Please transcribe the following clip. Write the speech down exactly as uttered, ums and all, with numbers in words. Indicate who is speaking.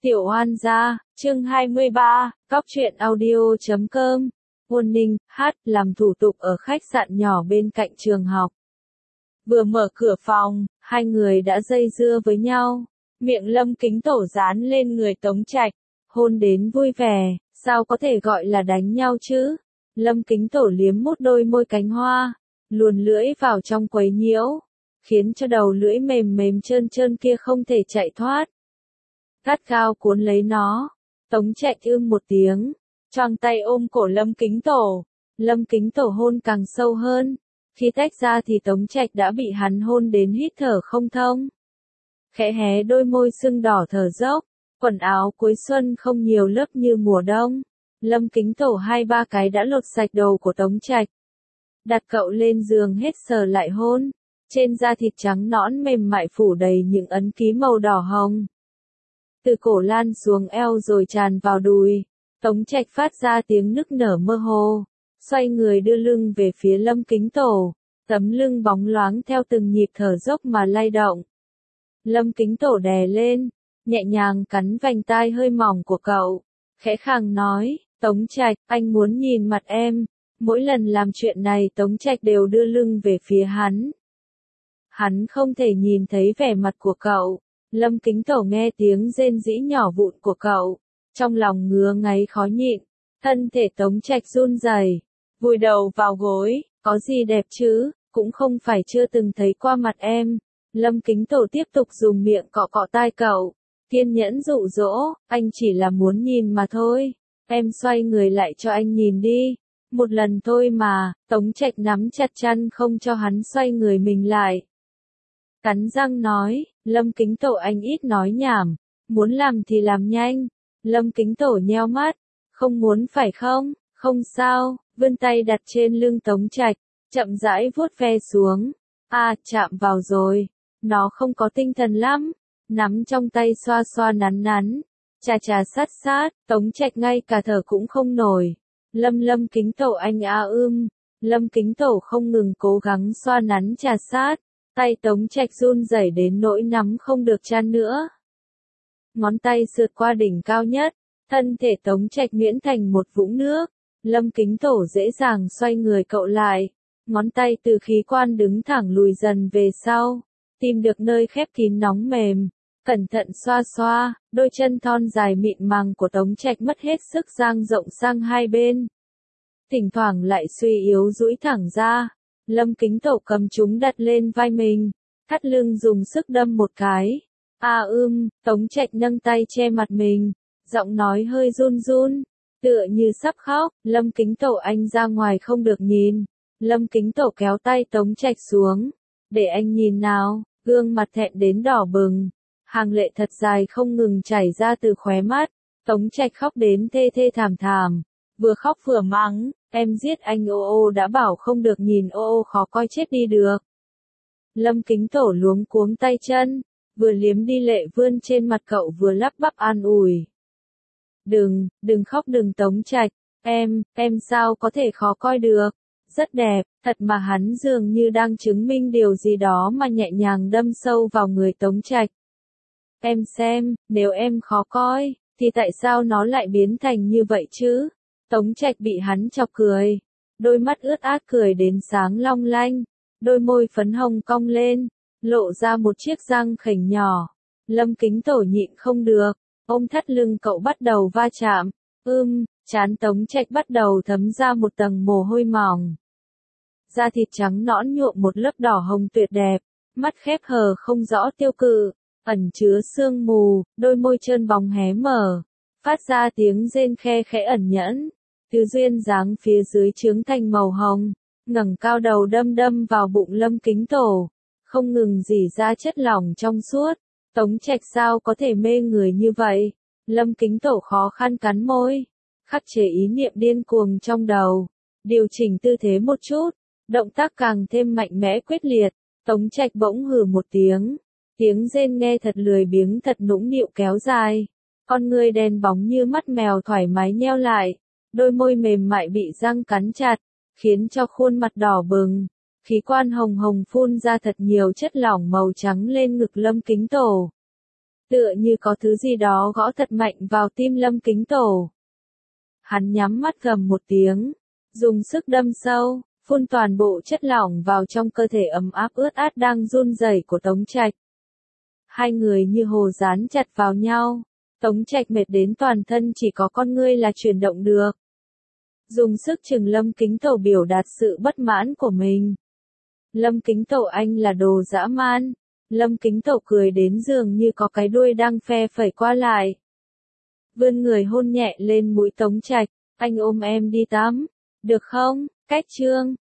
Speaker 1: Tiểu Hoan gia, chương hai mươi ba, Cóc truyện audio chấm com. Ôn Ninh, hát, làm thủ tục ở khách sạn nhỏ bên cạnh trường học. Vừa mở cửa phòng, hai người đã dây dưa với nhau. Miệng Lâm Kính Tổ dán lên người Tống Trạch, hôn đến vui vẻ, sao có thể gọi là đánh nhau chứ? Lâm Kính Tổ liếm mút đôi môi cánh hoa, luồn lưỡi vào trong quấy nhiễu, khiến cho đầu lưỡi mềm mềm trơn trơn kia không thể chạy thoát. Gắt gao cuốn lấy nó, Tống Trạch ưm một tiếng, choàng tay ôm cổ Lâm Kính Tổ. Lâm Kính Tổ hôn càng sâu hơn, khi tách ra thì Tống Trạch đã bị hắn hôn đến hít thở không thông. Khẽ hé đôi môi sưng đỏ thở dốc, quần áo cuối xuân không nhiều lớp như mùa đông. Lâm Kính Tổ hai ba cái đã lột sạch đầu của Tống Trạch. Đặt cậu lên giường hết sờ lại hôn, trên da thịt trắng nõn mềm mại phủ đầy những ấn ký màu đỏ hồng. Từ cổ lan xuống eo rồi tràn vào đùi, Tống Trạch phát ra tiếng nức nở mơ hồ, xoay người đưa lưng về phía Lâm Kính Tổ, tấm lưng bóng loáng theo từng nhịp thở dốc mà lay động. Lâm Kính Tổ đè lên, nhẹ nhàng cắn vành tai hơi mỏng của cậu, khẽ khàng nói, Tống Trạch, anh muốn nhìn mặt em. Mỗi lần làm chuyện này Tống Trạch đều đưa lưng về phía hắn. Hắn không thể nhìn thấy vẻ mặt của cậu. Lâm Kính Tổ nghe tiếng rên rỉ nhỏ vụn của cậu, trong lòng ngứa ngáy khó nhịn, thân thể Tống Trạch run rẩy, vùi đầu vào gối, có gì đẹp chứ, cũng không phải chưa từng thấy qua mặt em. Lâm Kính Tổ tiếp tục dùng miệng cọ cọ tai cậu, kiên nhẫn dụ dỗ, anh chỉ là muốn nhìn mà thôi, em xoay người lại cho anh nhìn đi. Một lần thôi mà, Tống Trạch nắm chặt chăn không cho hắn xoay người mình lại. Cắn răng nói, Lâm Kính Tổ anh ít nói nhảm, muốn làm thì làm nhanh. Lâm Kính Tổ nheo mắt, không muốn phải không, không sao, vươn tay đặt trên lưng Tống Trạch, chậm rãi vuốt ve xuống. À, chạm vào rồi, nó không có tinh thần lắm, nắm trong tay xoa xoa nắn nắn, chà chà sát sát, Tống Trạch ngay cả thở cũng không nổi. Lâm Lâm Kính Tổ anh a ưm, Lâm Kính Tổ không ngừng cố gắng xoa nắn chà sát, tay Tống Trạch run rẩy đến nỗi nắm không được chăn nữa. Ngón tay sượt qua đỉnh cao nhất, thân thể Tống Trạch miễn thành một vũng nước. Lâm Kính Tổ dễ dàng xoay người cậu lại, ngón tay từ khí quan đứng thẳng lùi dần về sau, tìm được nơi khép kín nóng mềm, cẩn thận xoa xoa, đôi chân thon dài mịn màng của Tống Trạch mất hết sức dang rộng sang hai bên. Thỉnh thoảng lại suy yếu duỗi thẳng ra, Lâm Kính Tổ cầm chúng đặt lên vai mình, thắt lưng dùng sức đâm một cái. À ưm, Tống Trạch nâng tay che mặt mình, giọng nói hơi run run, tựa như sắp khóc. Lâm Kính Tổ anh ra ngoài không được nhìn. Lâm Kính Tổ kéo tay Tống Trạch xuống, để anh nhìn nào, gương mặt thẹn đến đỏ bừng. Hàng lệ thật dài không ngừng chảy ra từ khóe mắt, Tống Trạch khóc đến thê thê thảm thảm, vừa khóc vừa mắng, em giết anh ô ô đã bảo không được nhìn ô ô khó coi chết đi được. Lâm Kính Tổ luống cuống tay chân, vừa liếm đi lệ vươn trên mặt cậu vừa lắp bắp an ủi. Đừng, đừng khóc đừng Tống Trạch, em, em sao có thể khó coi được, rất đẹp, thật mà hắn dường như đang chứng minh điều gì đó mà nhẹ nhàng đâm sâu vào người Tống Trạch. Em xem, nếu em khó coi, thì tại sao nó lại biến thành như vậy chứ? Tống Trạch bị hắn chọc cười, đôi mắt ướt át cười đến sáng long lanh, đôi môi phấn hồng cong lên, lộ ra một chiếc răng khểnh nhỏ. Lâm Kính Tổ nhịn không được, ôm thắt lưng cậu bắt đầu va chạm, ưm, trán Tống Trạch bắt đầu thấm ra một tầng mồ hôi mỏng. Da thịt trắng nõn nhuộm một lớp đỏ hồng tuyệt đẹp, mắt khép hờ không rõ tiêu cự, ẩn chứa sương mù, đôi môi trơn bóng hé mở, phát ra tiếng rên khe khẽ ẩn nhẫn. Thứ duyên dáng phía dưới trướng thành màu hồng, ngẩng cao đầu đâm đâm vào bụng Lâm Kính Tổ, không ngừng rỉ ra chất lỏng trong suốt. Tống Trạch sao có thể mê người như vậy? Lâm Kính Tổ khó khăn cắn môi, khắc chế ý niệm điên cuồng trong đầu, điều chỉnh tư thế một chút, động tác càng thêm mạnh mẽ quyết liệt. Tống Trạch bỗng hừ một tiếng, tiếng rên nghe thật lười biếng thật nũng nịu kéo dài, con người đen bóng như mắt mèo thoải mái nheo lại. Đôi môi mềm mại bị răng cắn chặt, khiến cho khuôn mặt đỏ bừng, khí quan hồng hồng phun ra thật nhiều chất lỏng màu trắng lên ngực Lâm Kính Tổ. tựa như có thứ gì đó gõ thật mạnh vào tim Lâm Kính Tổ. Hắn nhắm mắt gầm một tiếng, dùng sức đâm sâu, phun toàn bộ chất lỏng vào trong cơ thể ấm áp ướt át đang run rẩy của Tống Trạch. Hai người như hồ dán chặt vào nhau, Tống Trạch mệt đến toàn thân chỉ có con ngươi là chuyển động được. Dùng sức chừng Lâm Kính Tổ biểu đạt sự bất mãn của mình. Lâm Kính Tổ, anh là đồ dã man. Lâm Kính Tổ cười đến dường như có cái đuôi đang phe phẩy qua lại. Vươn người hôn nhẹ lên mũi Tống Trạch, anh ôm em đi tắm, được không? Cách chương